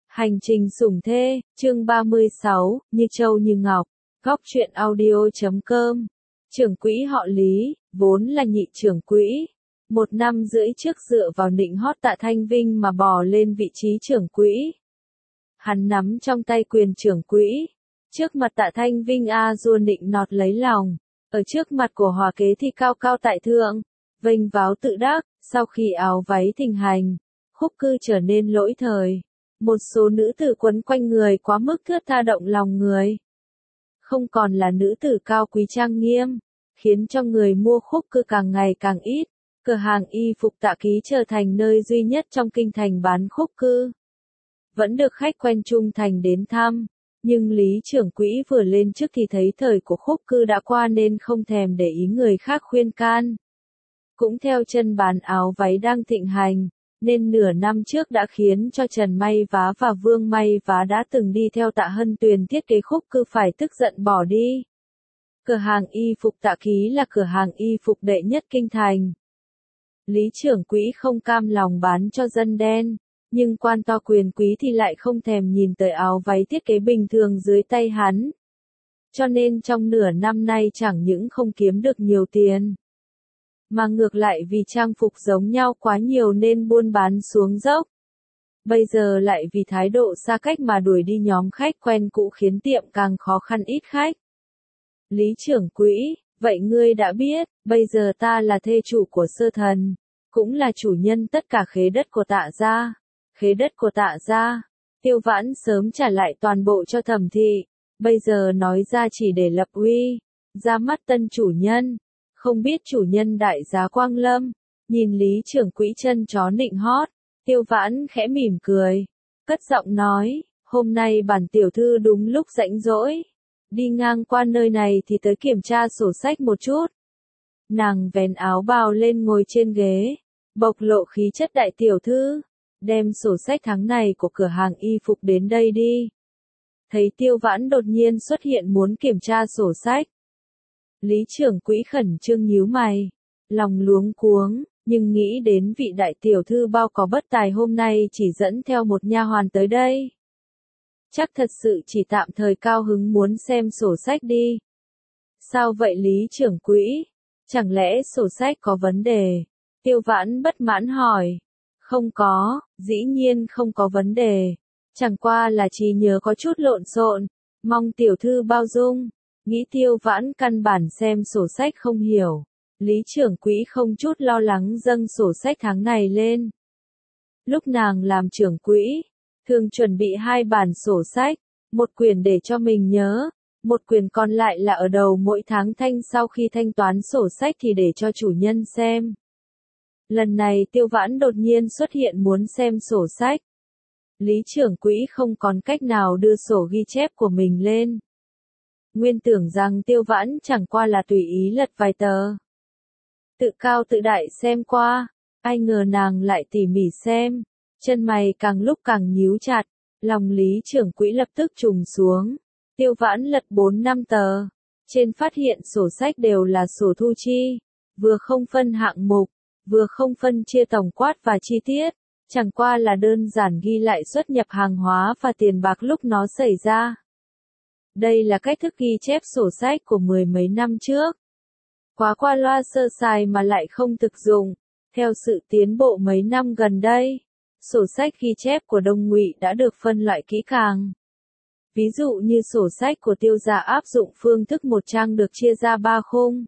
Hành trình sủng thê, chương 36, như châu như ngọc, góc truyện audio.com. Trưởng quỹ họ Lý, vốn là nhị trưởng quỹ. 1 năm rưỡi trước dựa vào nịnh hót Tạ Thanh Vinh mà bò lên vị trí trưởng quỹ. Hắn nắm trong tay quyền trưởng quỹ. Trước mặt Tạ Thanh Vinh dua nịnh nọt lấy lòng. Ở trước mặt của Hòa Kế thì cao cao tại thượng, vênh váo tự đắc. Sau khi áo váy thịnh hành, khúc cư trở nên lỗi thời. Một số nữ tử quấn quanh người quá mức thướt tha động lòng người. Không còn là nữ tử cao quý trang nghiêm, khiến cho người mua khúc cư càng ngày càng ít. Cửa hàng y phục Tạ Ký trở thành nơi duy nhất trong kinh thành bán khúc cư. Vẫn được khách quen trung thành đến thăm, nhưng Lý trưởng quỹ vừa lên chức thì thấy thời của khúc cư đã qua nên không thèm để ý người khác khuyên can. Cũng theo chân bán áo váy đang thịnh hành, nên nửa năm trước đã khiến cho Trần May Vá và Vương May Vá đã từng đi theo Tạ Hân Tuyền thiết kế khúc cư phải tức giận bỏ đi. Cửa hàng y phục Tạ Ký là cửa hàng y phục đệ nhất kinh thành. Lý trưởng quỹ không cam lòng bán cho dân đen, nhưng quan to quyền quý thì lại không thèm nhìn tới áo váy thiết kế bình thường dưới tay hắn. Cho nên trong nửa năm nay chẳng những không kiếm được nhiều tiền, mà ngược lại vì trang phục giống nhau quá nhiều nên buôn bán xuống dốc. Bây giờ lại vì thái độ xa cách mà đuổi đi nhóm khách quen cũ khiến tiệm càng khó khăn ít khách. Lý trưởng quỹ, vậy ngươi đã biết, bây giờ ta là thê chủ của Sơ Thần, cũng là chủ nhân tất cả khế đất của Tạ gia. Khế đất của Tạ gia, Tiêu Vãn sớm trả lại toàn bộ cho Thẩm thị, bây giờ nói ra chỉ để lập uy, ra mắt tân chủ nhân. Không biết chủ nhân đại giá Quang Lâm, nhìn Lý trưởng quỹ chân chó nịnh hót, Tiêu Vãn khẽ mỉm cười, cất giọng nói, hôm nay bản tiểu thư đúng lúc rảnh rỗi, đi ngang qua nơi này thì tới kiểm tra sổ sách một chút. Nàng vén áo bào lên ngồi trên ghế, bộc lộ khí chất đại tiểu thư, đem sổ sách tháng này của cửa hàng y phục đến đây đi. Thấy Tiêu Vãn đột nhiên xuất hiện muốn kiểm tra sổ sách, Lý trưởng quỹ khẩn trương nhíu mày, lòng luống cuống, nhưng nghĩ đến vị đại tiểu thư bao có bất tài hôm nay chỉ dẫn theo một nha hoàn tới đây. Chắc thật sự chỉ tạm thời cao hứng muốn xem sổ sách đi. Sao vậy Lý trưởng quỹ? Chẳng lẽ sổ sách có vấn đề? Tiêu Vãn bất mãn hỏi. Không có, dĩ nhiên không có vấn đề. Chẳng qua là trí nhớ có chút lộn xộn, mong tiểu thư bao dung. Nghĩ Tiêu Vãn căn bản xem sổ sách không hiểu. Lý trưởng quỹ không chút lo lắng dâng sổ sách tháng này lên. Lúc nàng làm trưởng quỹ, thường chuẩn bị 2 bản sổ sách, một quyển để cho mình nhớ, một quyển còn lại là ở đầu mỗi tháng sau khi thanh toán sổ sách thì để cho chủ nhân xem. Lần này Tiêu Vãn đột nhiên xuất hiện muốn xem sổ sách. Lý trưởng quỹ không còn cách nào đưa sổ ghi chép của mình lên. Nguyên tưởng rằng Tiêu Vãn chẳng qua là tùy ý lật vài tờ, tự cao tự đại xem qua, ai ngờ nàng lại tỉ mỉ xem, chân mày càng lúc càng nhíu chặt, lòng Lý trưởng quỹ lập tức trùng xuống. Tiêu Vãn lật 4-5 tờ, trên phát hiện sổ sách đều là sổ thu chi, vừa không phân hạng mục, vừa không phân chia tổng quát và chi tiết, chẳng qua là đơn giản ghi lại xuất nhập hàng hóa và tiền bạc lúc nó xảy ra. Đây là cách thức ghi chép sổ sách của 10 mấy năm trước. Quá qua loa sơ sài mà lại không thực dụng. Theo sự tiến bộ mấy năm gần đây, sổ sách ghi chép của Đông Ngụy đã được phân loại kỹ càng. Ví dụ như sổ sách của Tiêu gia áp dụng phương thức một trang được chia ra 3 khung.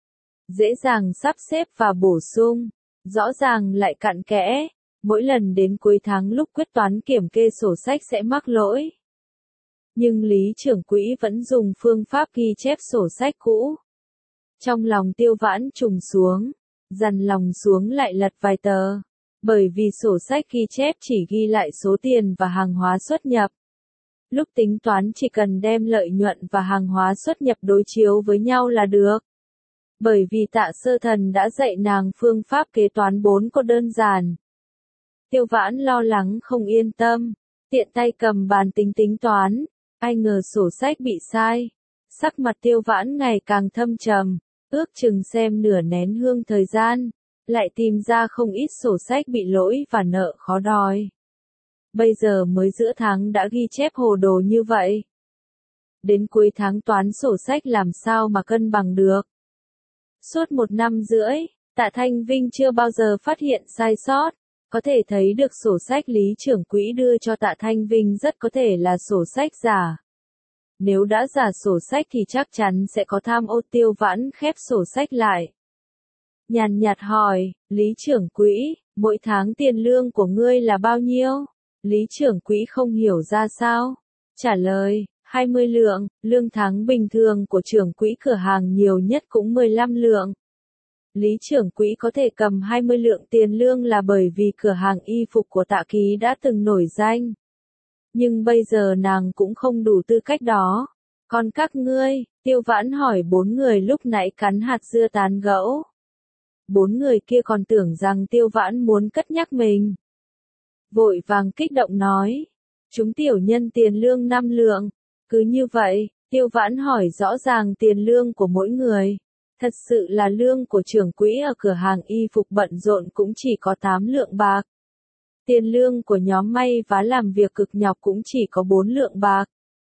Dễ dàng sắp xếp và bổ sung, rõ ràng lại cặn kẽ, mỗi lần đến cuối tháng lúc quyết toán kiểm kê sổ sách sẽ mắc lỗi. Nhưng Lý trưởng quỹ vẫn dùng phương pháp ghi chép sổ sách cũ. Trong lòng Tiêu Vãn trùng xuống, dằn lòng xuống lại lật vài tờ, bởi vì sổ sách ghi chép chỉ ghi lại số tiền và hàng hóa xuất nhập. Lúc tính toán chỉ cần đem lợi nhuận và hàng hóa xuất nhập đối chiếu với nhau là được. Bởi vì Tạ Sơ Thần đã dạy nàng phương pháp kế toán 4 có đơn giản. Tiêu Vãn lo lắng không yên tâm, tiện tay cầm bàn tính toán. Ai ngờ sổ sách bị sai. Sắc mặt Tiêu Vãn ngày càng thâm trầm, ước chừng xem nửa nén hương thời gian, lại tìm ra không ít sổ sách bị lỗi và nợ khó đòi. bây giờ mới giữa tháng đã ghi chép hồ đồ như vậy. Đến cuối tháng toán sổ sách làm sao mà cân bằng được. Suốt 1 năm rưỡi, Tạ Thanh Vinh chưa bao giờ phát hiện sai sót. Có thể thấy được sổ sách lý trưởng quỹ đưa cho Tạ Thanh Vinh rất có thể là sổ sách giả. Nếu đã giả sổ sách thì chắc chắn sẽ có tham ô. Tiêu Vãn khép sổ sách lại. Nhàn nhạt hỏi, Lý trưởng quỹ, mỗi tháng tiền lương của ngươi là bao nhiêu? Lý trưởng quỹ không hiểu ra sao. Trả lời, 20 lượng, lương tháng bình thường của trưởng quỹ cửa hàng nhiều nhất cũng 15 lượng. Lý trưởng quỹ có thể cầm 20 lượng tiền lương là bởi vì cửa hàng y phục của Tạ Ký đã từng nổi danh. Nhưng bây giờ nàng cũng không đủ tư cách đó. Còn các ngươi, Tiêu Vãn hỏi 4 người lúc nãy cắn hạt dưa tán gẫu. 4 người kia còn tưởng rằng Tiêu Vãn muốn cất nhắc mình. Vội vàng kích động nói, chúng tiểu nhân tiền lương 5 lượng. Cứ như vậy, Tiêu Vãn hỏi rõ ràng tiền lương của mỗi người. Thật sự là lương của trưởng quỹ ở cửa hàng y phục bận rộn cũng chỉ có 8 lượng bạc. Tiền lương của nhóm may vá làm việc cực nhọc cũng chỉ có 4 lượng bạc.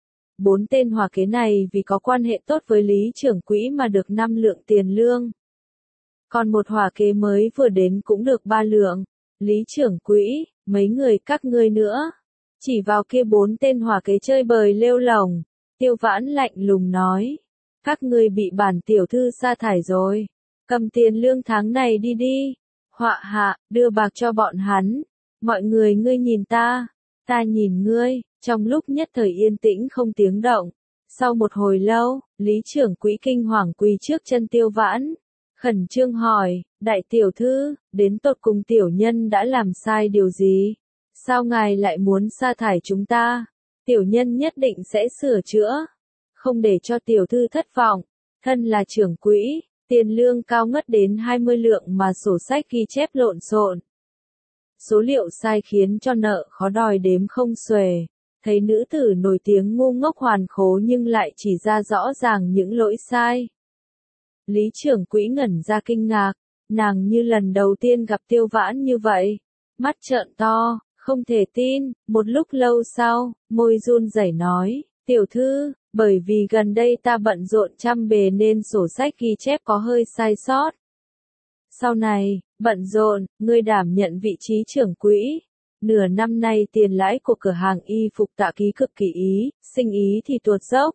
4 tên hòa kế này vì có quan hệ tốt với Lý trưởng quỹ mà được 5 lượng tiền lương. Còn một hòa kế mới vừa đến cũng được 3 lượng. Lý trưởng quỹ, mấy người các ngươi nữa. Chỉ vào kia 4 tên hòa kế chơi bời lêu lổng. Tiêu Vãn lạnh lùng nói. Các ngươi bị bản tiểu thư sa thải rồi. Cầm tiền lương tháng này đi đi. Họa hạ, đưa bạc cho bọn hắn. Mọi người ngươi nhìn ta nhìn ngươi. Trong lúc nhất thời yên tĩnh không tiếng động. Sau một hồi lâu, Lý trưởng quỹ kinh hoàng quỳ trước chân Tiêu Vãn. Khẩn trương hỏi, đại tiểu thư, đến tột cùng tiểu nhân đã làm sai điều gì? Sao ngài lại muốn sa thải chúng ta? Tiểu nhân nhất định sẽ sửa chữa. Không để cho tiểu thư thất vọng. Thân là trưởng quỹ, tiền lương cao ngất đến 20 lượng mà sổ sách ghi chép lộn xộn. Số liệu sai khiến cho nợ khó đòi đếm không xuể. Thấy nữ tử nổi tiếng ngu ngốc hoàn khố nhưng lại chỉ ra rõ ràng những lỗi sai. Lý trưởng quỹ ngẩn ra kinh ngạc, nàng như lần đầu tiên gặp Tiêu Vãn như vậy. Mắt trợn to, không thể tin, một lúc lâu sau, môi run rẩy nói, tiểu thư, bởi vì gần đây ta bận rộn trăm bề nên sổ sách ghi chép có hơi sai sót. Sau này, bận rộn, ngươi đảm nhận vị trí trưởng quỹ. Nửa năm nay tiền lãi của cửa hàng y phục Tạ Ký cực kỳ sinh ý thì tuột dốc.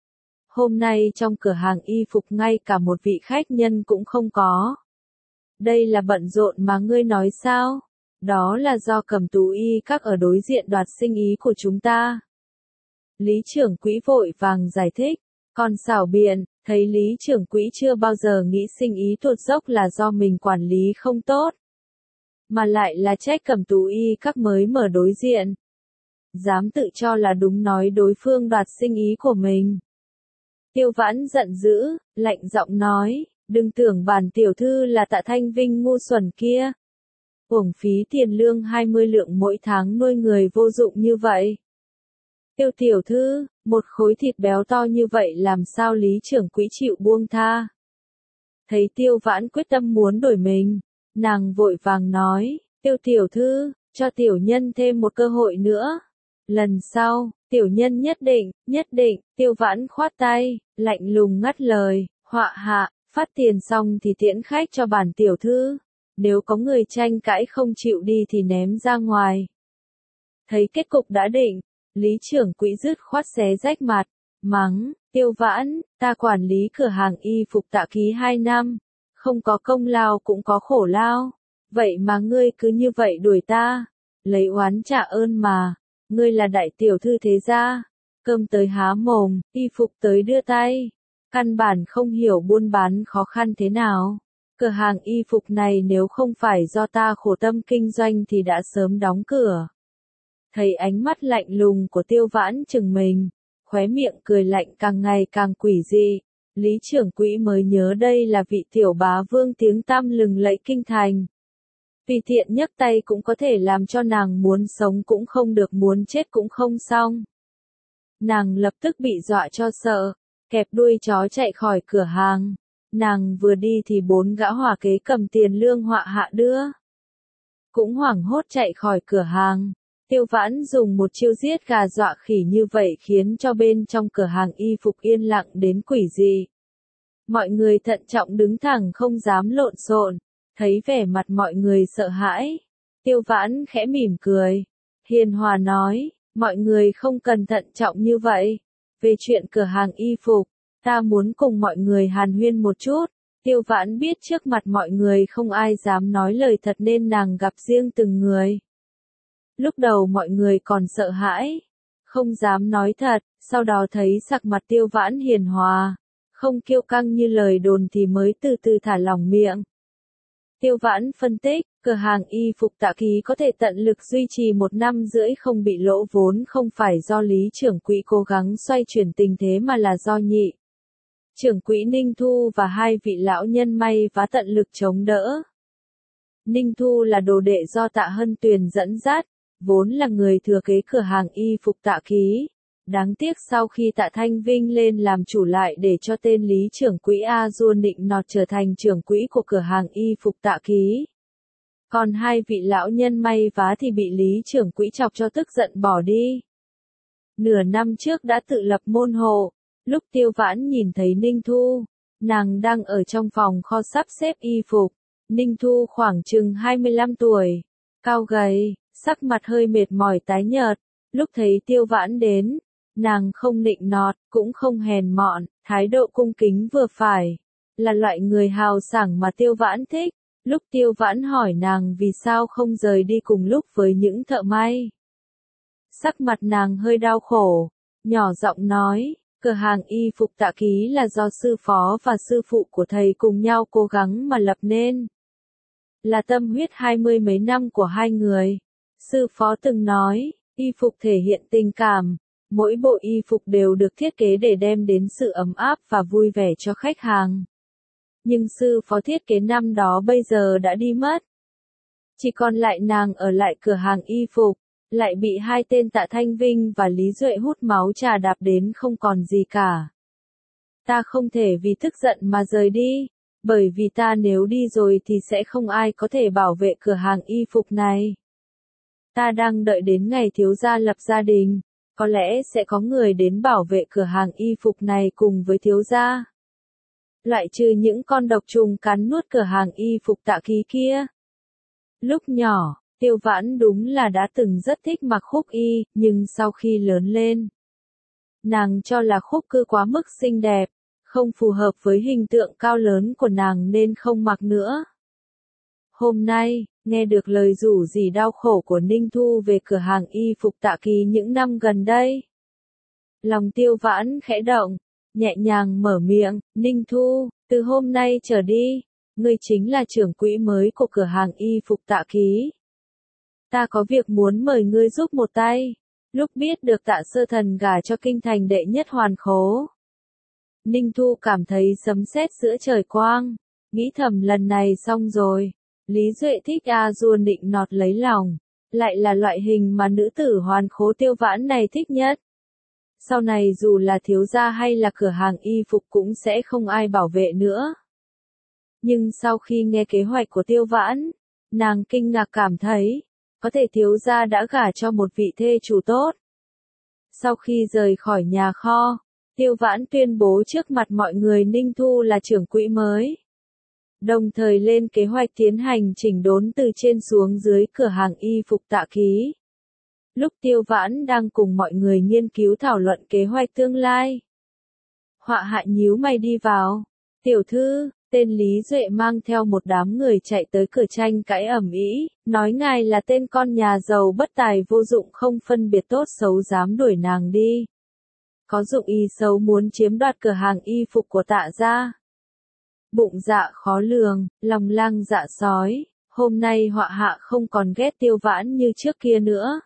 Hôm nay trong cửa hàng y phục ngay cả một vị khách nhân cũng không có. Đây là bận rộn mà ngươi nói sao? Đó là do Cẩm Tú y các ở đối diện đoạt sinh ý của chúng ta. Lý trưởng quỹ vội vàng giải thích, còn xảo biện, thấy Lý trưởng quỹ chưa bao giờ nghĩ sinh ý tuột dốc là do mình quản lý không tốt. Mà lại là trách Cẩm Tú y các mới mở đối diện. Dám tự cho là đúng nói đối phương đoạt sinh ý của mình. Tiêu Vãn giận dữ, lạnh giọng nói, đừng tưởng bản tiểu thư là Tạ Thanh Vinh ngu xuẩn kia. Uổng phí tiền lương 20 lượng mỗi tháng nuôi người vô dụng như vậy. Tiêu tiểu thư, một khối thịt béo to như vậy làm sao Lý trưởng quỹ chịu buông tha. Thấy Tiêu Vãn quyết tâm muốn đổi mình, nàng vội vàng nói, Tiêu tiểu thư, cho tiểu nhân thêm một cơ hội nữa. Lần sau, tiểu nhân nhất định, Tiêu Vãn khoát tay, lạnh lùng ngắt lời, họa hạ, phát tiền xong thì tiễn khách cho bản tiểu thư. Nếu có người tranh cãi không chịu đi thì ném ra ngoài. Thấy kết cục đã định, Lý trưởng quỹ dứt khoát xé rách mặt, mắng, Tiêu Vãn, ta quản lý cửa hàng y phục Tạ Ký 2 năm, không có công lao cũng có khổ lao, vậy mà ngươi cứ như vậy đuổi ta, lấy oán trả ơn mà, ngươi là đại tiểu thư thế gia, cơm tới há mồm, y phục tới đưa tay, căn bản không hiểu buôn bán khó khăn thế nào. Cửa hàng y phục này nếu không phải do ta khổ tâm kinh doanh thì đã sớm đóng cửa. Thấy ánh mắt lạnh lùng của Tiêu Vãn chừng mình, khóe miệng cười lạnh càng ngày càng quỷ dị, Lý trưởng quỹ mới nhớ đây là vị tiểu bá vương tiếng tăm lừng lẫy kinh thành. Vì thiện nhấc tay cũng có thể làm cho nàng muốn sống cũng không được muốn chết cũng không xong. Nàng lập tức bị dọa cho sợ, kẹp đuôi chó chạy khỏi cửa hàng. Nàng vừa đi thì 4 gã hòa kế cầm tiền lương họa hạ đưa. Cũng hoảng hốt chạy khỏi cửa hàng. Tiêu Vãn dùng một chiêu giết gà dọa khỉ như vậy khiến cho bên trong cửa hàng y phục yên lặng đến quỷ dị. Mọi người thận trọng đứng thẳng không dám lộn xộn, thấy vẻ mặt mọi người sợ hãi. Tiêu Vãn khẽ mỉm cười, hiền hòa nói, mọi người không cần thận trọng như vậy. Về chuyện cửa hàng y phục, ta muốn cùng mọi người hàn huyên một chút. Tiêu Vãn biết trước mặt mọi người không ai dám nói lời thật nên nàng gặp riêng từng người. Lúc đầu mọi người còn sợ hãi, không dám nói thật, sau đó thấy sắc mặt Tiêu Vãn hiền hòa, không kiêu căng như lời đồn thì mới từ từ thả lỏng miệng. Tiêu Vãn phân tích, cửa hàng y phục Tạ Ký có thể tận lực duy trì 1 năm rưỡi không bị lỗ vốn không phải do Lý trưởng quỹ cố gắng xoay chuyển tình thế mà là do nhị trưởng quỹ Ninh Thu và 2 vị lão nhân may vá tận lực chống đỡ. Ninh Thu là đồ đệ do Tạ Hân Tuyền dẫn dắt, vốn là người thừa kế cửa hàng y phục Tạ Ký. Đáng tiếc sau khi Tạ Thanh Vinh lên làm chủ lại để cho tên Lý trưởng quỹ A Du nịnh nọt trở thành trưởng quỹ của cửa hàng y phục Tạ Ký. Còn 2 vị lão nhân may vá thì bị Lý trưởng quỹ chọc cho tức giận bỏ đi. Nửa năm trước đã tự lập môn hộ, lúc Tiêu Vãn nhìn thấy Ninh Thu, nàng đang ở trong phòng kho sắp xếp y phục. Ninh Thu khoảng chừng 25 tuổi, cao gầy, sắc mặt hơi mệt mỏi tái nhợt. Lúc thấy Tiêu Vãn đến, nàng không nịnh nọt, cũng không hèn mọn, thái độ cung kính vừa phải, là loại người hào sảng mà Tiêu Vãn thích. Lúc Tiêu Vãn hỏi nàng vì sao không rời đi cùng lúc với những thợ may, sắc mặt nàng hơi đau khổ, nhỏ giọng nói, cửa hàng y phục Tạ Ký là do sư phó và sư phụ của thầy cùng nhau cố gắng mà lập nên. Là tâm huyết 20 mấy năm của 2 người. Sư phó từng nói, y phục thể hiện tình cảm, mỗi bộ y phục đều được thiết kế để đem đến sự ấm áp và vui vẻ cho khách hàng. Nhưng sư phó thiết kế năm đó bây giờ đã đi mất. Chỉ còn lại nàng ở lại cửa hàng y phục, lại bị 2 tên Tạ Thanh Vinh và Lý Duệ hút máu trà đạp đến không còn gì cả. Ta không thể vì tức giận mà rời đi, bởi vì ta nếu đi rồi thì sẽ không ai có thể bảo vệ cửa hàng y phục này. Ta đang đợi đến ngày thiếu gia lập gia đình, có lẽ sẽ có người đến bảo vệ cửa hàng y phục này cùng với thiếu gia. Loại trừ những con độc trùng cắn nuốt cửa hàng y phục Tạ Ký kia. Lúc nhỏ, Tiêu Vãn đúng là đã từng rất thích mặc khúc y, nhưng sau khi lớn lên, nàng cho là khúc cư quá mức xinh đẹp, không phù hợp với hình tượng cao lớn của nàng nên không mặc nữa. Hôm nay, nghe được lời rủ rỉ đau khổ của Ninh Thu về cửa hàng y phục Tạ Ký những năm gần đây, lòng Tiêu Vãn khẽ động, nhẹ nhàng mở miệng, Ninh Thu, từ hôm nay trở đi, ngươi chính là trưởng quỹ mới của cửa hàng y phục Tạ Ký. Ta có việc muốn mời ngươi giúp một tay. Lúc biết được Tạ Sơ Thần gả cho kinh thành đệ nhất hoàn khố, Ninh Thu cảm thấy sấm sét giữa trời quang, nghĩ thầm lần này xong rồi. Lý Duệ thích A Du nịnh nọt lấy lòng, lại là loại hình mà nữ tử hoàn khố Tiêu Vãn này thích nhất. Sau này dù là thiếu gia hay là cửa hàng y phục cũng sẽ không ai bảo vệ nữa. Nhưng sau khi nghe kế hoạch của Tiêu Vãn, nàng kinh ngạc cảm thấy, có thể thiếu gia đã gả cho một vị thê chủ tốt. Sau khi rời khỏi nhà kho, Tiêu Vãn tuyên bố trước mặt mọi người Ninh Thu là trưởng quỹ mới. Đồng thời lên kế hoạch tiến hành chỉnh đốn từ trên xuống dưới cửa hàng y phục Tạ Ký. Lúc Tiêu Vãn đang cùng mọi người nghiên cứu thảo luận kế hoạch tương lai, Họa Hạ nhíu mày đi vào. Tiểu thư, tên Lý Duệ mang theo một đám người chạy tới cửa tranh cãi ầm ĩ, nói ngài là tên con nhà giàu bất tài vô dụng không phân biệt tốt xấu dám đuổi nàng đi. Có dụng ý xấu muốn chiếm đoạt cửa hàng y phục của Tạ gia. Bụng dạ khó lường, lòng lang dạ sói, hôm nay Họa Hạ không còn ghét Tiêu Vãn như trước kia nữa,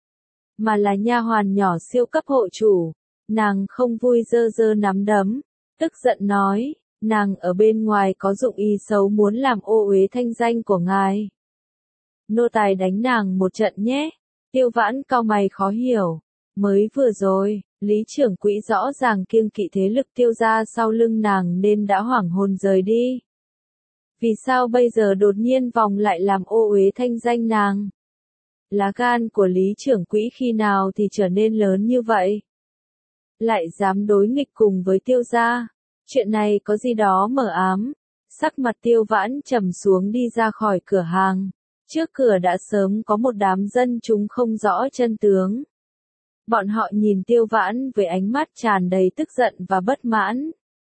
mà là nha hoàn nhỏ siêu cấp hộ chủ. Nàng không vui giơ giơ nắm đấm, tức giận nói, nàng ở bên ngoài có dụng ý xấu muốn làm ô uế thanh danh của ngài. Nô tài đánh nàng một trận nhé. Tiêu Vãn cau mày khó hiểu, mới vừa rồi, Lý trưởng quỹ rõ ràng kiêng kỵ thế lực Tiêu gia sau lưng nàng nên đã hoảng hồn rời đi. Vì sao bây giờ đột nhiên vòng lại làm ô uế thanh danh nàng? Lá gan của Lý trưởng quỹ khi nào thì trở nên lớn như vậy? Lại dám đối nghịch cùng với Tiêu gia. Chuyện này có gì đó mờ ám. Sắc mặt Tiêu Vãn trầm xuống đi ra khỏi cửa hàng. Trước cửa đã sớm có một đám dân chúng không rõ chân tướng. Bọn họ nhìn Tiêu Vãn với ánh mắt tràn đầy tức giận và bất mãn.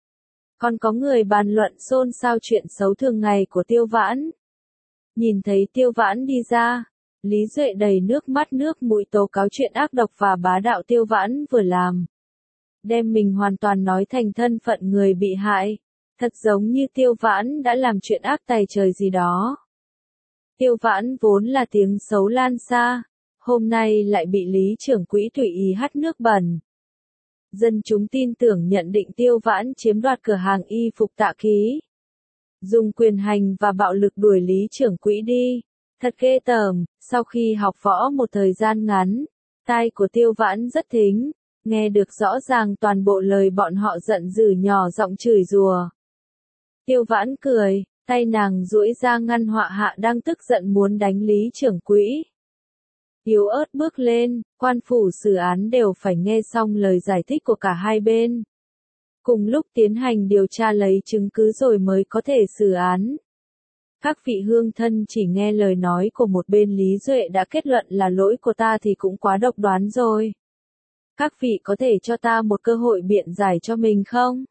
Còn có người bàn luận xôn xao chuyện xấu thường ngày của Tiêu Vãn. Nhìn thấy Tiêu Vãn đi ra, Lý Duệ đầy nước mắt nước mũi tố cáo chuyện ác độc và bá đạo Tiêu Vãn vừa làm. Đem mình hoàn toàn nói thành thân phận người bị hại. Thật giống như Tiêu Vãn đã làm chuyện ác tày trời gì đó. Tiêu Vãn vốn là tiếng xấu lan xa, hôm nay lại bị Lý trưởng quỹ tùy ý hắt nước bẩn. Dân chúng tin tưởng nhận định Tiêu Vãn chiếm đoạt cửa hàng y phục Tạ Ký. Dùng quyền hành và bạo lực đuổi Lý trưởng quỹ đi. Thật ghê tởm, sau khi học võ một thời gian ngắn, tai của Tiêu Vãn rất thính, nghe được rõ ràng toàn bộ lời bọn họ giận dữ nhỏ giọng chửi rủa. Tiêu Vãn cười, tay nàng duỗi ra ngăn họa hạ đang tức giận muốn đánh Lý trưởng quỹ. Yếu ớt bước lên, quan phủ xử án đều phải nghe xong lời giải thích của cả hai bên. Cùng lúc tiến hành điều tra lấy chứng cứ rồi mới có thể xử án. Các vị hương thân chỉ nghe lời nói của một bên Lý Duệ đã kết luận là lỗi của ta thì cũng quá độc đoán rồi. Các vị có thể cho ta một cơ hội biện giải cho mình không?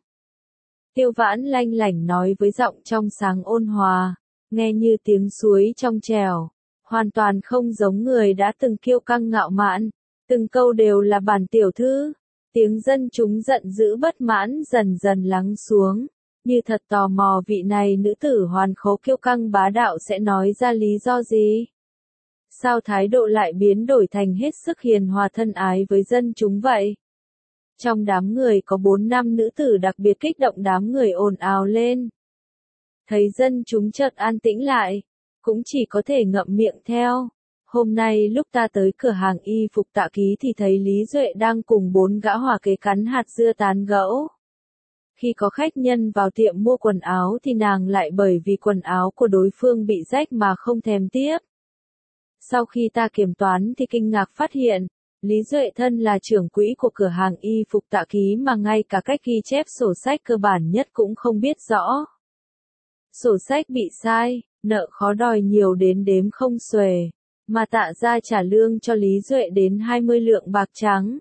Tiêu Vãn lanh lảnh nói với giọng trong sáng ôn hòa, nghe như tiếng suối trong trẻo, hoàn toàn không giống người đã từng kiêu căng ngạo mạn, từng câu đều là bản tiểu thư. Tiếng dân chúng giận dữ bất mãn dần dần lắng xuống, như thật tò mò vị này nữ tử hoàn khố kiêu căng bá đạo sẽ nói ra lý do gì? Sao thái độ lại biến đổi thành hết sức hiền hòa thân ái với dân chúng vậy? Trong đám người có 4-5 nữ tử đặc biệt kích động, đám người ồn ào lên. Thấy dân chúng chợt an tĩnh lại, cũng chỉ có thể ngậm miệng theo. Hôm nay lúc ta tới cửa hàng y phục Tạ Ký thì thấy Lý Duệ đang cùng 4 gã hòa kế cắn hạt dưa tán gẫu. Khi có khách nhân vào tiệm mua quần áo thì nàng lại bởi vì quần áo của đối phương bị rách mà không thèm tiếp. Sau khi ta kiểm toán thì kinh ngạc phát hiện, Lý Duệ thân là trưởng quỹ của cửa hàng y phục Tạ Ký mà ngay cả cách ghi chép sổ sách cơ bản nhất cũng không biết rõ. Sổ sách bị sai, nợ khó đòi nhiều đến đếm không xuể, mà Tạ gia trả lương cho Lý Duệ đến 20 lượng bạc trắng.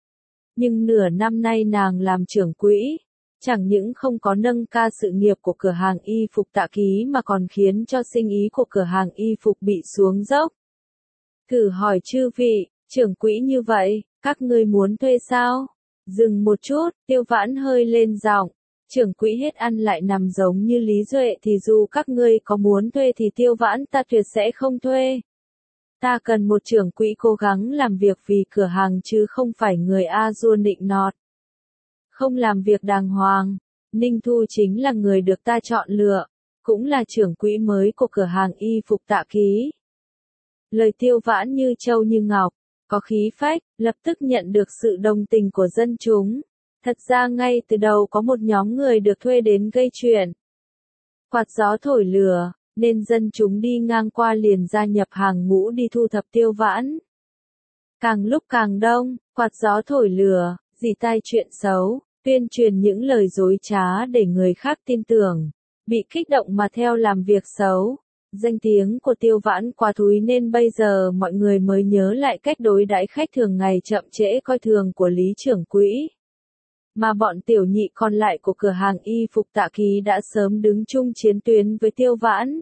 Nhưng nửa năm nay nàng làm trưởng quỹ, chẳng những không có nâng cao sự nghiệp của cửa hàng y phục Tạ Ký mà còn khiến cho sinh ý của cửa hàng y phục bị xuống dốc. Thử hỏi chư vị, trưởng quỹ như vậy, các ngươi muốn thuê sao? Dừng một chút, Tiêu Vãn hơi lên giọng, trưởng quỹ hết ăn lại nằm giống như Lý Duệ thì dù các ngươi có muốn thuê thì Tiêu Vãn ta tuyệt sẽ không thuê. Ta cần một trưởng quỹ cố gắng làm việc vì cửa hàng chứ không phải người a dua nịnh nọt. Không làm việc đàng hoàng, Ninh Thu chính là người được ta chọn lựa, cũng là trưởng quỹ mới của cửa hàng y phục Tạ Ký. Lời Tiêu Vãn như châu như ngọc, có khí phách, lập tức nhận được sự đồng tình của dân chúng. Thật ra ngay từ đầu có một nhóm người được thuê đến gây chuyện. Quạt gió thổi lửa, nên dân chúng đi ngang qua liền gia nhập hàng ngũ đi thu thập Tiêu Vãn. Càng lúc càng đông, quạt gió thổi lửa, dì tai chuyện xấu, tuyên truyền những lời dối trá để người khác tin tưởng, bị kích động mà theo làm việc xấu. Danh tiếng của Tiêu Vãn quá thúi nên bây giờ mọi người mới nhớ lại cách đối đãi khách thường ngày chậm trễ coi thường của Lý trưởng quỹ. Mà bọn tiểu nhị còn lại của cửa hàng y phục Tạ Ký đã sớm đứng chung chiến tuyến với Tiêu Vãn.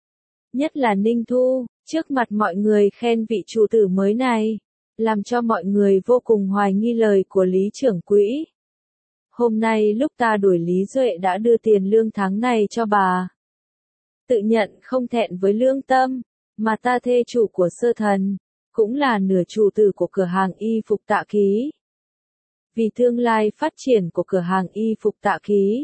Nhất là Ninh Thu, trước mặt mọi người khen vị chủ tử mới này, làm cho mọi người vô cùng hoài nghi lời của Lý trưởng quỹ. Hôm nay lúc ta đuổi Lý Duệ đã đưa tiền lương tháng này cho bà. Tự nhận không thẹn với lương tâm, mà ta thê chủ của Sơ Thần, cũng là nửa chủ tử của cửa hàng y phục Tạ Ký. Vì tương lai phát triển của cửa hàng y phục Tạ Ký,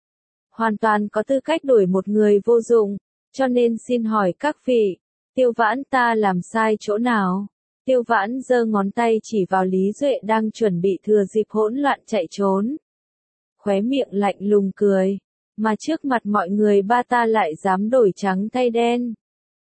hoàn toàn có tư cách đuổi một người vô dụng, cho nên xin hỏi các vị, Tiêu Vãn ta làm sai chỗ nào? Tiêu Vãn giơ ngón tay chỉ vào Lý Duệ đang chuẩn bị thừa dịp hỗn loạn chạy trốn. Khóe miệng lạnh lùng cười, mà trước mặt mọi người ba ta lại dám đổi trắng thay đen.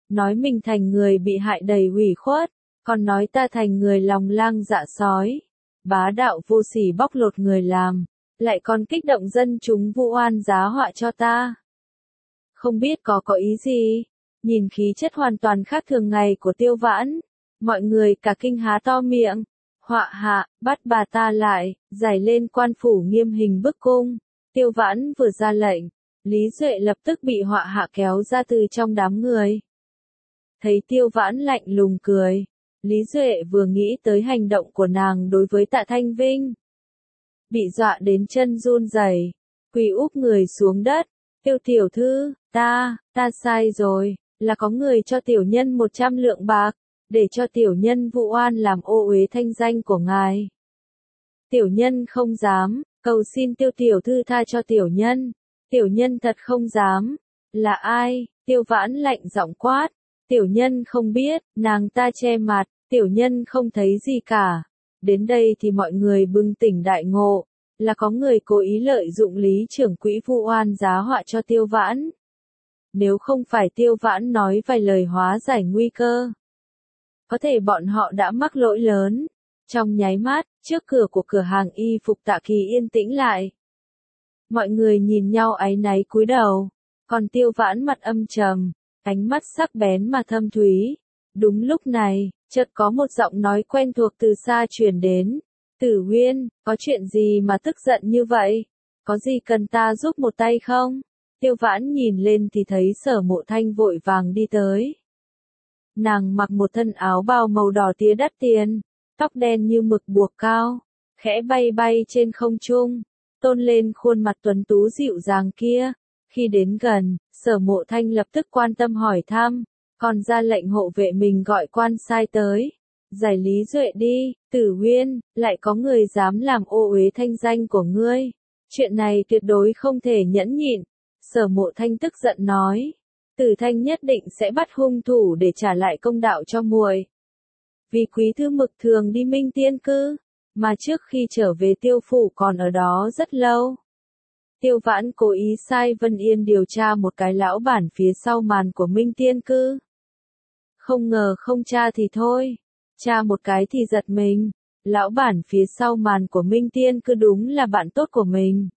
nói mình thành người bị hại đầy ủy khuất, còn nói ta thành người lòng lang dạ sói, bá đạo vô sỉ bóc lột người làm, lại còn kích động dân chúng vu oan giá họa cho ta. Không biết có ý gì, nhìn khí chất hoàn toàn khác thường ngày của Tiêu Vãn, mọi người cả kinh há to miệng, họa hạ, bắt bà ta lại, giải lên quan phủ nghiêm hình bức cung. Tiêu Vãn vừa ra lệnh, Lý Duệ lập tức bị họa hạ kéo ra từ trong đám người. Thấy Tiêu Vãn lạnh lùng cười, Lý Duệ vừa nghĩ tới hành động của nàng đối với Tạ Thanh Vinh. Bị dọa đến chân run rẩy, quỳ úp người xuống đất, Tiêu tiểu thư, ta sai rồi, là có người cho tiểu nhân 100 lượng bạc, để cho tiểu nhân vụ oan làm ô uế thanh danh của ngài. Tiểu nhân không dám, cầu xin Tiêu tiểu thư tha cho tiểu nhân thật không dám. Là ai? Tiêu Vãn lạnh giọng quát, tiểu nhân không biết, nàng ta che mặt, tiểu nhân không thấy gì cả. Đến đây thì mọi người bừng tỉnh đại ngộ, là có người cố ý lợi dụng Lý trưởng quỹ vu oan giá họa cho Tiêu Vãn. Nếu không phải Tiêu Vãn nói vài lời hóa giải nguy cơ, có thể bọn họ đã mắc lỗi lớn. Trong nháy mắt, trước cửa của cửa hàng y phục Tạ Kỳ yên tĩnh lại. Mọi người nhìn nhau áy náy cúi đầu, còn Tiêu Vãn mặt âm trầm, ánh mắt sắc bén mà thâm thúy. Đúng lúc này, chợt có một giọng nói quen thuộc từ xa truyền đến. Tử Huyên, có chuyện gì mà tức giận như vậy? Có gì cần ta giúp một tay không? Tiêu Vãn nhìn lên thì thấy Sở Mộ Thanh vội vàng đi tới. Nàng mặc một thân áo bào màu đỏ tía đắt tiền, tóc đen như mực buộc cao, khẽ bay bay trên không trung, tôn lên khuôn mặt tuấn tú dịu dàng kia. Khi đến gần, Sở Mộ Thanh lập tức quan tâm hỏi thăm, còn ra lệnh hộ vệ mình gọi quan sai tới. Giải Lý Duệ đi, Tử Huyên, lại có người dám làm ô uế thanh danh của ngươi. Chuyện này tuyệt đối không thể nhẫn nhịn. Sở Mộ Thanh tức giận nói, Tử Thanh nhất định sẽ bắt hung thủ để trả lại công đạo cho muội. Vì Quý Thư Mực thường đi Minh Tiên Cư, mà trước khi trở về Tiêu phủ còn ở đó rất lâu. Tiêu Vãn cố ý sai Vân Yên điều tra một cái lão bản phía sau màn của Minh Tiên Cư. Không ngờ không tra thì thôi, tra một cái thì giật mình, lão bản phía sau màn của Minh Tiên Cư đúng là bạn tốt của mình.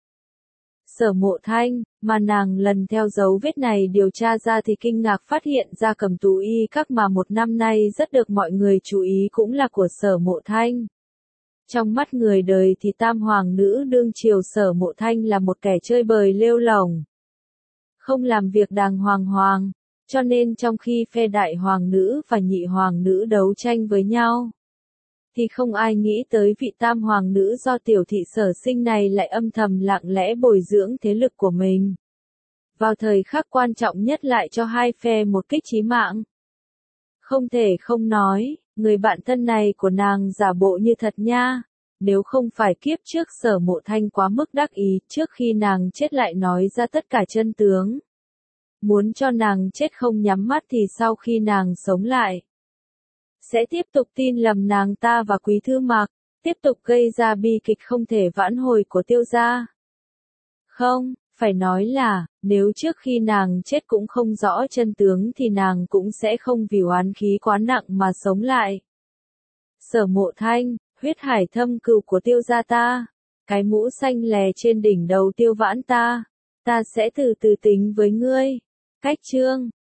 Sở Mộ Thanh, mà nàng lần theo dấu vết này điều tra ra thì kinh ngạc phát hiện ra Cẩm Tú Y Các mà một năm nay rất được mọi người chú ý cũng là của Sở Mộ Thanh. Trong mắt người đời thì tam hoàng nữ đương triều Sở Mộ Thanh là một kẻ chơi bời lêu lổng, không làm việc đàng hoàng, cho nên trong khi phe đại hoàng nữ và nhị hoàng nữ đấu tranh với nhau, thì không ai nghĩ tới vị tam hoàng nữ do tiểu thị Sở Sinh này lại âm thầm lặng lẽ bồi dưỡng thế lực của mình. Vào thời khắc quan trọng nhất lại cho hai phe một kích chí mạng. Không thể không nói, người bạn thân này của nàng giả bộ như thật nha. Nếu không phải kiếp trước Sở Mộ Thanh quá mức đắc ý, trước khi nàng chết lại nói ra tất cả chân tướng. Muốn cho nàng chết không nhắm mắt thì sau khi nàng sống lại, sẽ tiếp tục tin lầm nàng ta và Quý Thư Mặc, tiếp tục gây ra bi kịch không thể vãn hồi của Tiêu gia. Không, phải nói là, nếu trước khi nàng chết cũng không rõ chân tướng thì nàng cũng sẽ không vì oán khí quá nặng mà sống lại. Sở Mộ Thanh, huyết hải thâm cừu của Tiêu gia ta, cái mũ xanh lè trên đỉnh đầu Tiêu Vãn ta sẽ từ từ tính với ngươi. Cách chương